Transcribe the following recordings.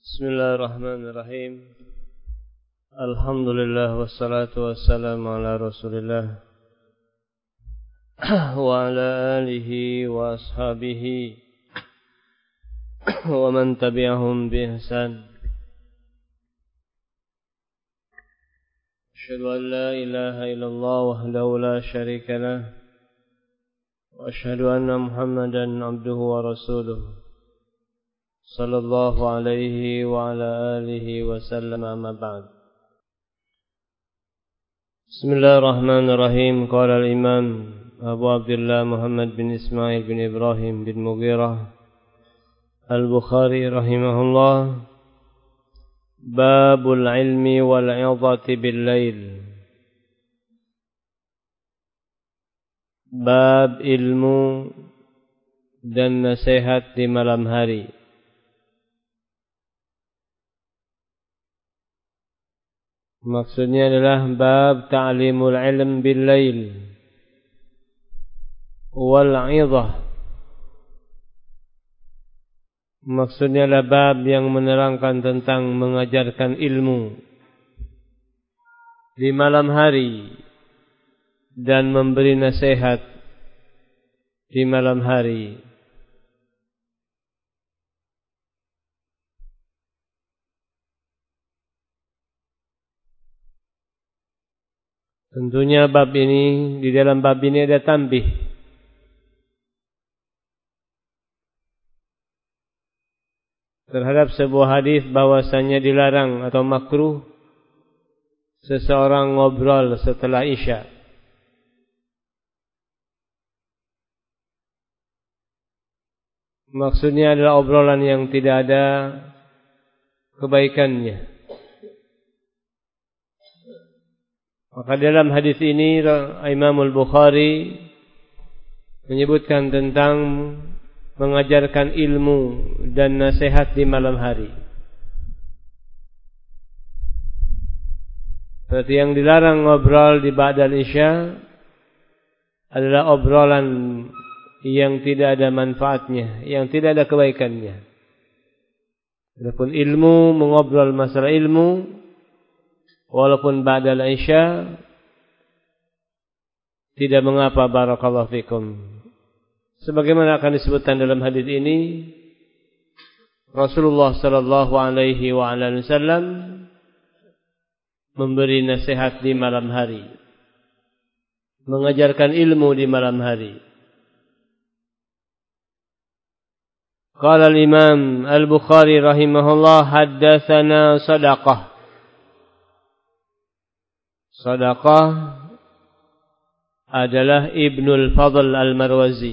Bismillahirrahmanirrahim. Alhamdulillah wassalatu wassalamu ala Rasulillah wa ala alihi wa ashabihi wa man tabi'ahum bi ihsan. Asyhadu an la ilaha illallah wahdahu la syarika lah wa asyhadu anna Muhammadan abduhu wa rasuluh sallallahu alaihi wa ala alihi wa sallam, amma ba'd. Bismillahirrahmanirrahim. Qala al-imam Abu Abdullah Muhammad bin Ismail bin Ibrahim bin Mughirah al-Bukhari rahimahullah, babul ilmi wal 'idhati bil lail. Bab ilmu dan nasihat di malam hari. Maksudnya adalah bab ta'limul ilm bil lail wal 'idhah. Maksudnya adalah bab yang menerangkan tentang mengajarkan ilmu di malam hari dan memberi nasihat di malam hari. Tentunya di dalam bab ini ada tanbih terhadap sebuah hadis bahwasanya dilarang atau makruh seseorang ngobrol setelah Isya. Maksudnya adalah obrolan yang tidak ada kebaikannya. Maka dalam hadis ini Imam Al-Bukhari menyebutkan tentang mengajarkan ilmu dan nasihat di malam hari. Berarti yang dilarang ngobrol di ba'dal Isya adalah obrolan yang tidak ada manfaatnya, yang tidak ada kebaikannya. Adapun ilmu, mengobrol masalah ilmu walaupun ba'dal Isya tidak mengapa, barakallahu fikum. Sebagaimana akan disebutkan dalam hadis ini, Rasulullah sallallahu alaihi wa ala wasallam memberi nasihat di malam hari, mengajarkan ilmu di malam hari. Qala al-Imam Al-Bukhari rahimahullah, haddatsana Sadaqah. Sadaqah adalah Ibnul Fadl Al-Marwazi,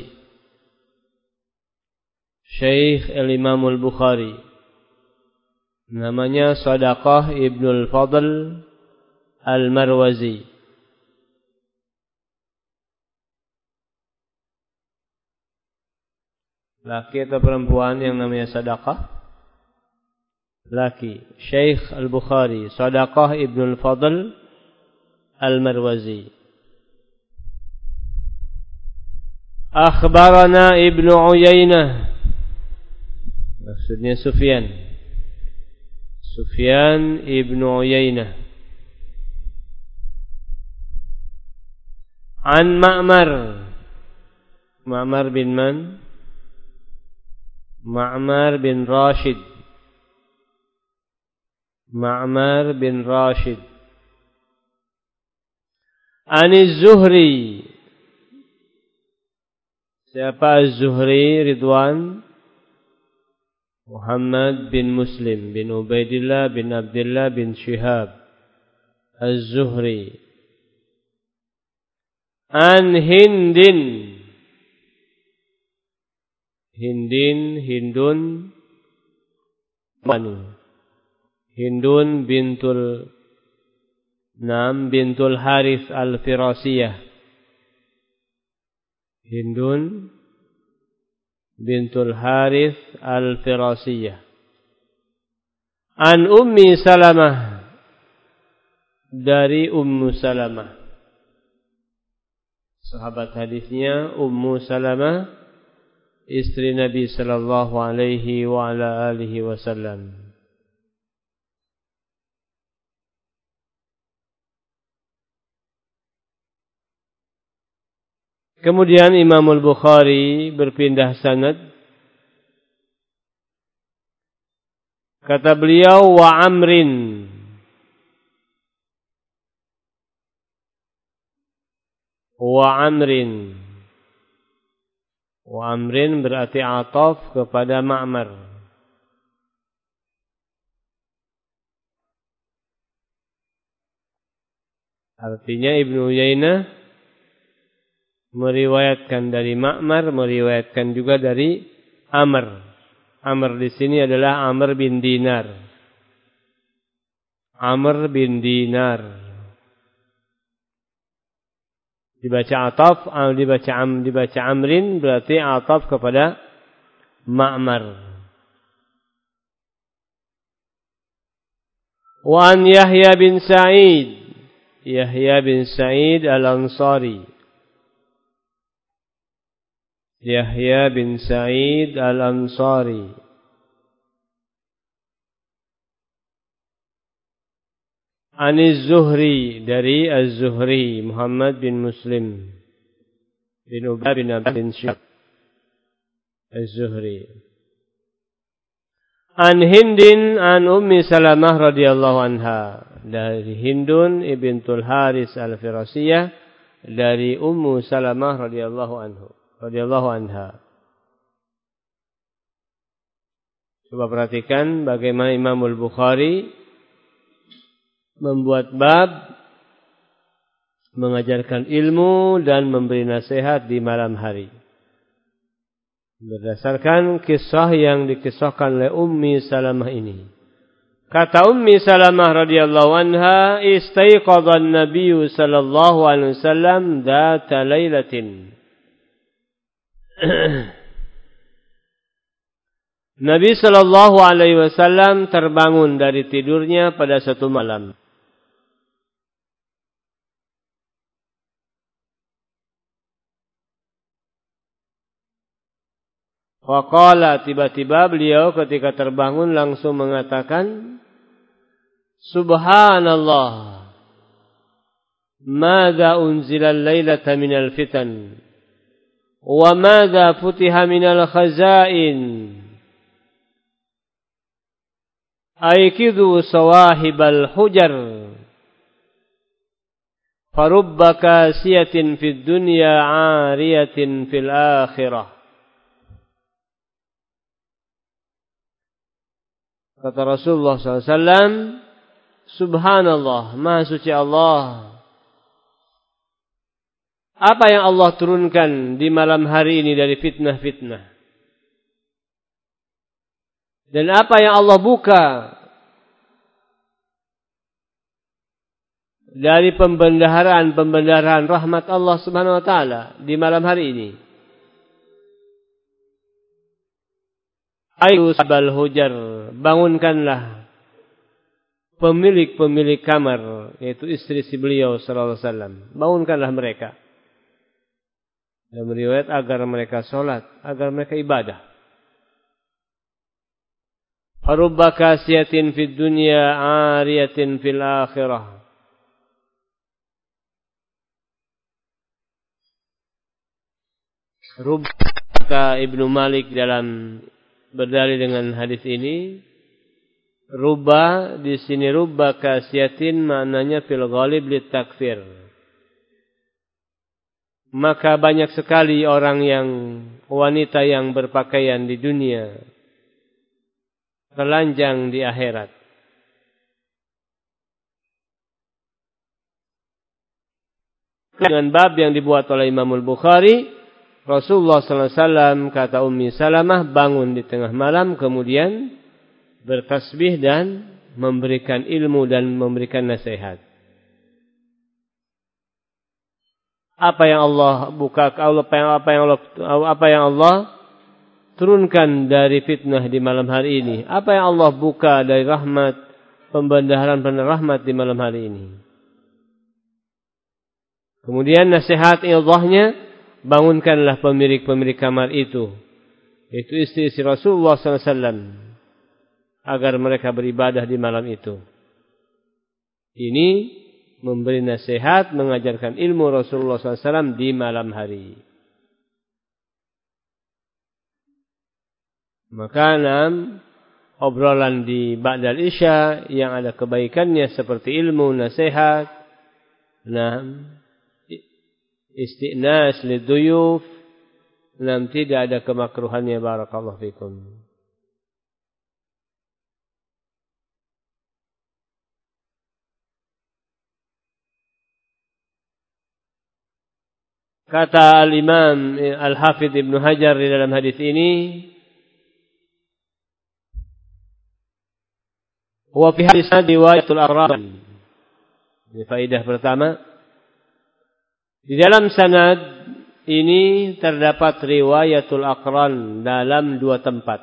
Syekh Al-Imam Al-Bukhari. Namanya Sadaqah Ibnul Fadl Al-Marwazi. Laki atau perempuan yang namanya Sadaqah? Laki. Syekh Al-Bukhari, Sadaqah Ibnul Fadl Al-Marwazi. Akhbarana Ibnu Uyainah, maksudnya Sufyan Ibnu Uyainah, an Ma'mar bin man? Ma'mar bin Rashid. Ani Zuhri. Siapa Az-Zuhri? Ridwan Muhammad bin Muslim bin Ubaidillah bin Abdullah bin Shihab Az-Zuhri. An Hindun bintul Harith Al-Firasiyah. Hindun bintul Harith Al-Firasiyah. An Ummi Salamah, dari Ummu Salamah. Sahabat hadisnya Ummu Salamah, istri Nabi sallallahu alaihi wa ala alihi wasallam. Kemudian Imam Al-Bukhari berpindah sanad. Kata beliau wa Amrin. Wa Amrin. Wa Amrin berarti ataf kepada Ma'mar. Artinya Ibnu Uyainah meriwayatkan dari Ma'mar, meriwayatkan juga dari Amr. Amr di sini adalah Amr bin Dinar. Amr bin Dinar. Dibaca ataf, dibaca Amrin berarti ataf kepada Ma'mar. Wa an Yahya bin Sa'id. Yahya bin Sa'id Al-Ansari. Yahya bin Sa'id Al-Ansari. Aniz Zuhri, dari Az-Zuhri Muhammad bin Muslim bin Ubay bin Abd bin Syab Az-Zuhri. An Hindin an Ummi Salamah radhiyallahu anha, dari Hindun ibntul Haris Al-Firasiyah, dari Ummu Salamah radhiyallahu anha. Coba perhatikan bagaimana Imam Al-Bukhari membuat bab mengajarkan ilmu dan memberi nasihat di malam hari. Berdasarkan kisah yang dikisahkan oleh Ummi Salamah ini. Kata Ummi Salamah radhiyallahu anha, istaiqadha an-nabiy sallallahu alaihi wasallam dzata lailatin. Nabi sallallahu alaihi wasallam terbangun dari tidurnya pada satu malam. Waqala, tiba-tiba beliau ketika terbangun langsung mengatakan, Subhanallah, madza unzila al-lailata minal fitan, wa madza futiha minal khazain, aikidu sawahibal hujar, farubba kasiyatin fid dunya ariyatin fil akhirah. Kata Rasulullah SAW, Subhanallah, Maha Suci Allah. Apa yang Allah turunkan di malam hari ini dari fitnah-fitnah? Dan apa yang Allah buka dari pembendaharaan rahmat Allah Subhanahu wa taala di malam hari ini? Ayu sabal hujar, bangunkanlah pemilik-pemilik kamar, yaitu istri si beliau sallallahu alaihi wasallam. Bangunkanlah mereka. Dan meriwayat agar mereka salat, agar mereka ibadah. Farubba kasiyatin fid dunya ariyatin fil akhirah. Rubba Ibnu Malik dalam berdalil dengan hadis ini, rubba di sini rubba kasiyatin maknanya fil ghalib lit takfir. Maka banyak sekali orang yang wanita yang berpakaian di dunia telanjang di akhirat. Dengan bab yang dibuat oleh Imam Al-Bukhari, Rasulullah sallallahu alaihi wasallam, kata Ummi Salamah, bangun di tengah malam kemudian bertasbih dan memberikan ilmu dan memberikan nasihat. Apa yang Allah buka, apa yang Allah turunkan dari fitnah di malam hari ini? Apa yang Allah buka dari rahmat, pembendaharaan rahmat di malam hari ini? Kemudian nasihat idahnya, bangunkanlah pemilik-pemilik kamar itu istri-istri Rasulullah SAW, agar mereka beribadah di malam itu. Ini memberi nasihat, mengajarkan ilmu Rasulullah SAW di malam hari. Maka obrolan di ba'dal isya yang ada kebaikannya seperti ilmu, nasihat, isti'nas liduyuf, tidak ada kemakruhannya. Barakallahu fikum. Kata Al-Imam Al-Hafidh Ibnu Hajar di dalam hadis ini, wa fi hadis riwayatul aqran. Ini faedah pertama. Di dalam sanad ini terdapat riwayatul aqran dalam 2 tempat.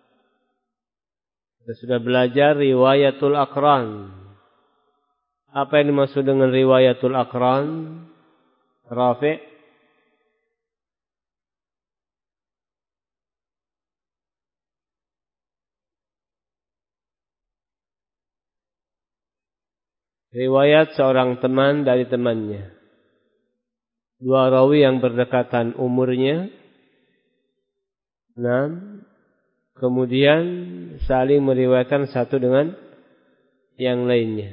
Kita sudah belajar riwayatul aqran. Apa yang dimaksud dengan riwayatul aqran? Rafi'. Riwayat seorang teman dari temannya. 2 rawi yang berdekatan umurnya. Kemudian saling meriwayatkan satu dengan yang lainnya.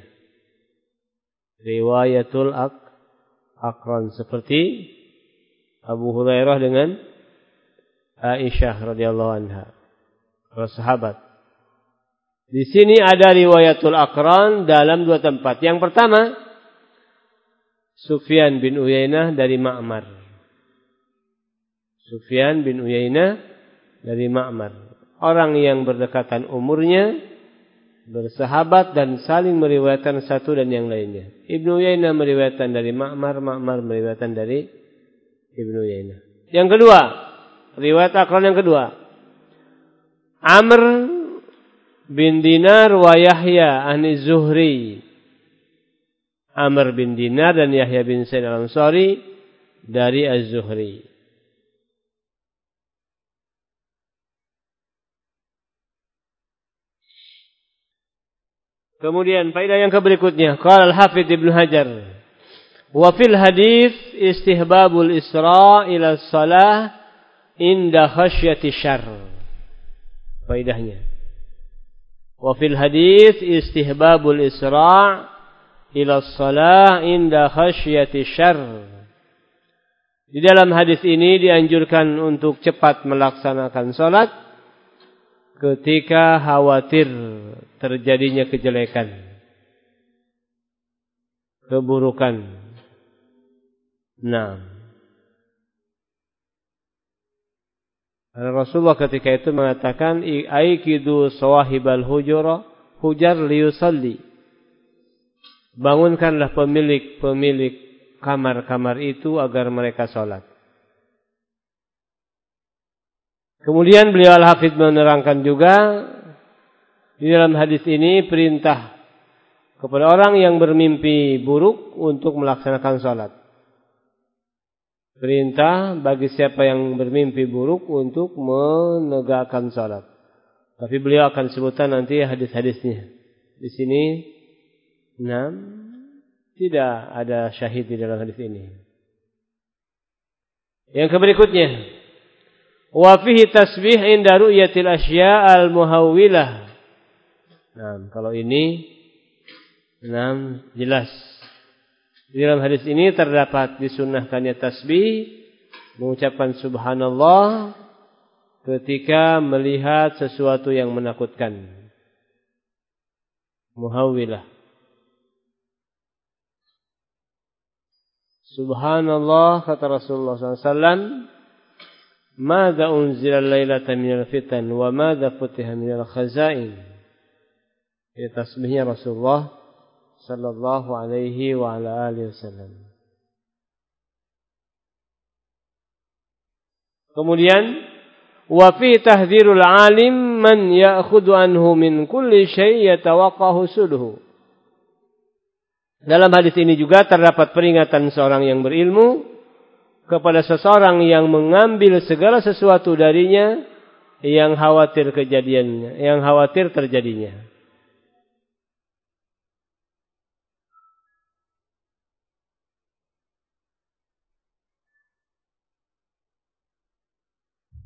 Riwayatul aqran, seperti Abu Hurairah dengan Aisyah radhiyallahu anha, para sahabat. Di sini ada riwayatul aqran dalam 2 tempat. Yang pertama, Sufyan bin Uyainah dari Ma'mar. Sufyan bin Uyainah dari Ma'mar. Orang yang berdekatan umurnya, bersahabat dan saling meriwayatkan satu dan yang lainnya. Ibnu Uyainah meriwayatkan dari Ma'mar, Ma'mar meriwayatkan dari Ibnu Uyainah. Yang kedua, riwayat aqran yang kedua, Amr bin Dinar wa Yahya an Zuhri. Amr bin Dinar dan Yahya bin Sa'id al-Ansari dari Az-Zuhri. Kemudian faedah yang berikutnya, qala Al-Hafidz Ibnu Hajar, wa fil hadits istihbabul isra' ila shalah inda khasyati syarr. Faedahnya, wa fil hadits istihbabul isra' ila shalah inda khasyati syarr. Di dalam hadis ini dianjurkan untuk cepat melaksanakan salat ketika khawatir terjadinya kejelekan, keburukan. Rasulullah ketika itu mengatakan, aikidu sawahibal hujar liyusalli. Bangunkanlah pemilik kamar-kamar itu agar mereka salat. Kemudian beliau Al-Hafidz menerangkan juga di dalam hadis ini perintah kepada orang yang bermimpi buruk untuk melaksanakan salat. Perintah bagi siapa yang bermimpi buruk untuk menegakkan salat. Tapi beliau akan sebutkan nanti hadis-hadisnya. Di sini tidak ada syahid di dalam hadis ini. Yang berikutnya, wa fihi tasbih inda ru'yatil asya' al-muhawwilah. Kalau ini jelas. Di dalam hadis ini terdapat disunnahkannya tasbih, mengucapkan subhanallah ketika melihat sesuatu yang menakutkan. Muhawwilah. Subhanallah, kata Rasulullah SAW, "Madza unzila lailatan minal fitan wa madza futiha minal khazain." Ini tasbihnya Rasulullah sallallahu alaihi wa ala alihi wasallam. Kemudian wa fi tahdhirul alim man ya'khudhu anhu min kulli syai' yatawaqqahu sudhu. Dalam hadis ini juga terdapat peringatan seorang yang berilmu kepada seseorang yang mengambil segala sesuatu darinya yang khawatir kejadiannya, yang khawatir terjadinya.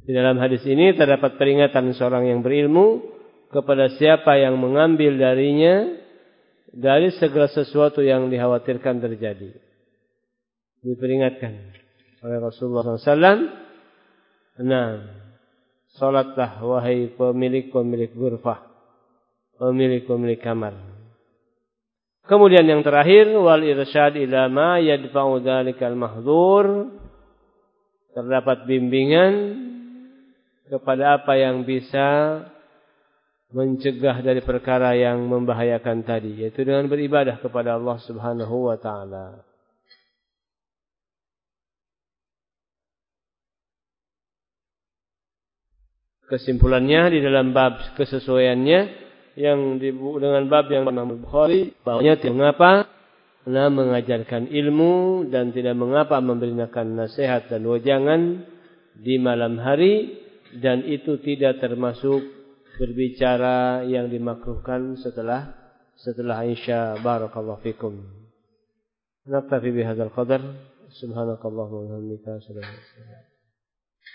Di dalam hadis ini terdapat peringatan seorang yang berilmu kepada siapa yang mengambil darinya dari segala sesuatu yang dikhawatirkan terjadi. Diperingatkan oleh Rasulullah SAW. Nah, salatlah wahai pemilik-pemilik ghurfah, pemilik-pemilik kamar. Kemudian yang terakhir, wal irsyad ila ma yadfa'u dzalikal mahdzur. Terdapat bimbingan kepada apa yang bisa mencegah dari perkara yang membahayakan tadi, yaitu dengan beribadah kepada Allah Subhanahu wa taala. Kesimpulannya di dalam bab kesesuaiannya yang dengan bab yang Imam Bukhari, bahwanya tidak mengapa mengajarkan ilmu dan tidak mengapa memberikan nasihat dan wejangan di malam hari, dan itu tidak termasuk berbicara yang dimakruhkan setelah Isya. Barakallahu fikum. Naktafi bihadzal qadar. Subhanakallahumma wa bihamdika asyhadu an la ilaha illa anta